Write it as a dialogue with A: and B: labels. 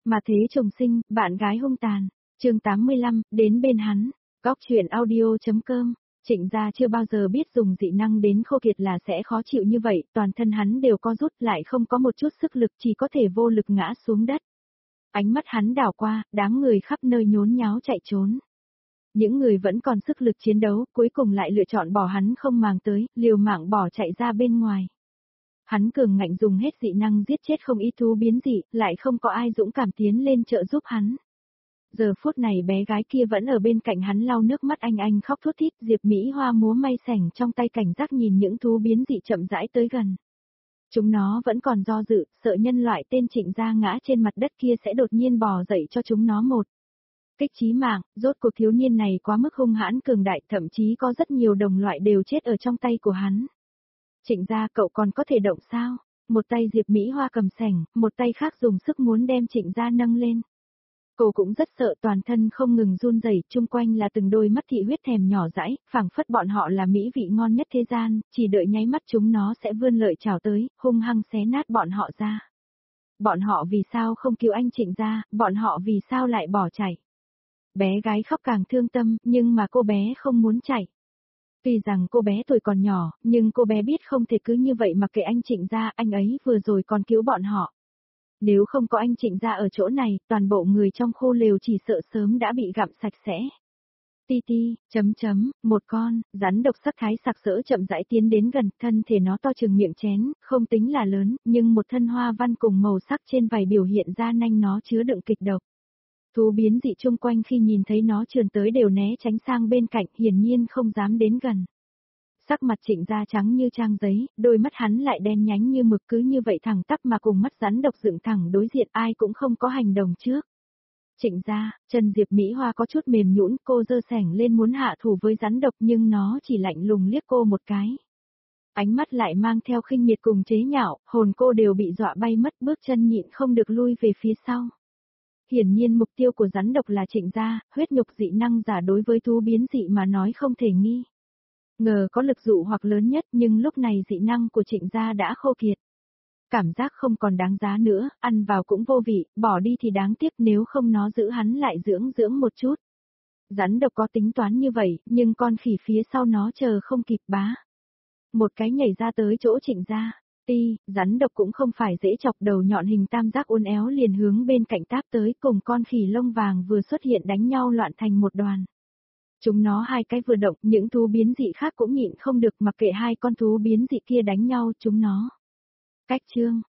A: Mà thế chồng sinh, bạn gái hung tàn. Chương 85, đến bên hắn. Góc truyện audio.com. Trịnh gia chưa bao giờ biết dùng dị năng đến khô kiệt là sẽ khó chịu như vậy, toàn thân hắn đều co rút lại không có một chút sức lực, chỉ có thể vô lực ngã xuống đất. Ánh mắt hắn đảo qua, đám người khắp nơi nhốn nháo chạy trốn. Những người vẫn còn sức lực chiến đấu, cuối cùng lại lựa chọn bỏ hắn không màng tới, liều mạng bỏ chạy ra bên ngoài. Hắn cường ngạnh dùng hết dị năng giết chết không ít thú biến dị, lại không có ai dũng cảm tiến lên trợ giúp hắn. Giờ phút này bé gái kia vẫn ở bên cạnh hắn lau nước mắt anh khóc thút thít, Diệp Mỹ Hoa múa may sảnh trong tay cảnh giác nhìn những thú biến dị chậm rãi tới gần. Chúng nó vẫn còn do dự, sợ nhân loại tên Trịnh gia ngã trên mặt đất kia sẽ đột nhiên bò dậy cho chúng nó một kích chí mạng, rốt cuộc thiếu niên này quá mức hung hãn cường đại, thậm chí có rất nhiều đồng loại đều chết ở trong tay của hắn. Trịnh gia, cậu còn có thể động sao? Một tay Diệp Mỹ Hoa cầm sảnh, một tay khác dùng sức muốn đem Trịnh gia nâng lên. Cô cũng rất sợ, toàn thân không ngừng run rẩy, chung quanh là từng đôi mắt thị huyết thèm nhỏ dãi, phảng phất bọn họ là mỹ vị ngon nhất thế gian, chỉ đợi nháy mắt chúng nó sẽ vươn lợi chảo tới, hung hăng xé nát bọn họ ra. Bọn họ vì sao không cứu anh Trịnh gia, bọn họ vì sao lại bỏ chạy? Bé gái khóc càng thương tâm, nhưng mà cô bé không muốn chạy. Tuy rằng cô bé tuổi còn nhỏ, nhưng cô bé biết không thể cứ như vậy mà kệ anh Trịnh gia, anh ấy vừa rồi còn cứu bọn họ. Nếu không có anh Trịnh gia ở chỗ này, toàn bộ người trong khu lều chỉ sợ sớm đã bị gặm sạch sẽ. Ti ti, một con, rắn độc sắc thái sặc sỡ chậm rãi tiến đến gần, thân thể nó to chừng miệng chén, không tính là lớn, nhưng một thân hoa văn cùng màu sắc trên vảy biểu hiện ra nanh nó chứa đựng kịch độc. Thú biến dị chung quanh khi nhìn thấy nó trườn tới đều né tránh sang bên cạnh, hiển nhiên không dám đến gần. Sắc mặt Trịnh gia trắng như trang giấy, đôi mắt hắn lại đen nhánh như mực, cứ như vậy thẳng tắp mà cùng mắt rắn độc dựng thẳng đối diện, ai cũng không có hành động trước. Trịnh gia, chân Diệp Mỹ Hoa có chút mềm nhũn, cô giơ sẻng lên muốn hạ thủ với rắn độc nhưng nó chỉ lạnh lùng liếc cô một cái. Ánh mắt lại mang theo khinh miệt cùng chế nhạo, hồn cô đều bị dọa bay mất, bước chân nhịn không được lui về phía sau. Hiển nhiên mục tiêu của rắn độc là Trịnh gia, huyết nhục dị năng giả đối với thú biến dị mà nói không thể nghi ngờ có lực dụ hoặc lớn nhất, nhưng lúc này dị năng của Trịnh gia đã khô kiệt. Cảm giác không còn đáng giá nữa, ăn vào cũng vô vị, bỏ đi thì đáng tiếc, nếu không nó giữ hắn lại dưỡng một chút. Rắn độc có tính toán như vậy, nhưng con khỉ phía sau nó chờ không kịp bá. Một cái nhảy ra tới chỗ Trịnh gia. Rắn độc cũng không phải dễ chọc, đầu nhọn hình tam giác uốn éo liền hướng bên cạnh táp tới, cùng con khỉ lông vàng vừa xuất hiện đánh nhau loạn thành một đoàn. Chúng nó hai cái vừa động, những thú biến dị khác cũng nhịn không được, mặc kệ hai con thú biến dị kia đánh nhau, chúng nó. Cách chương,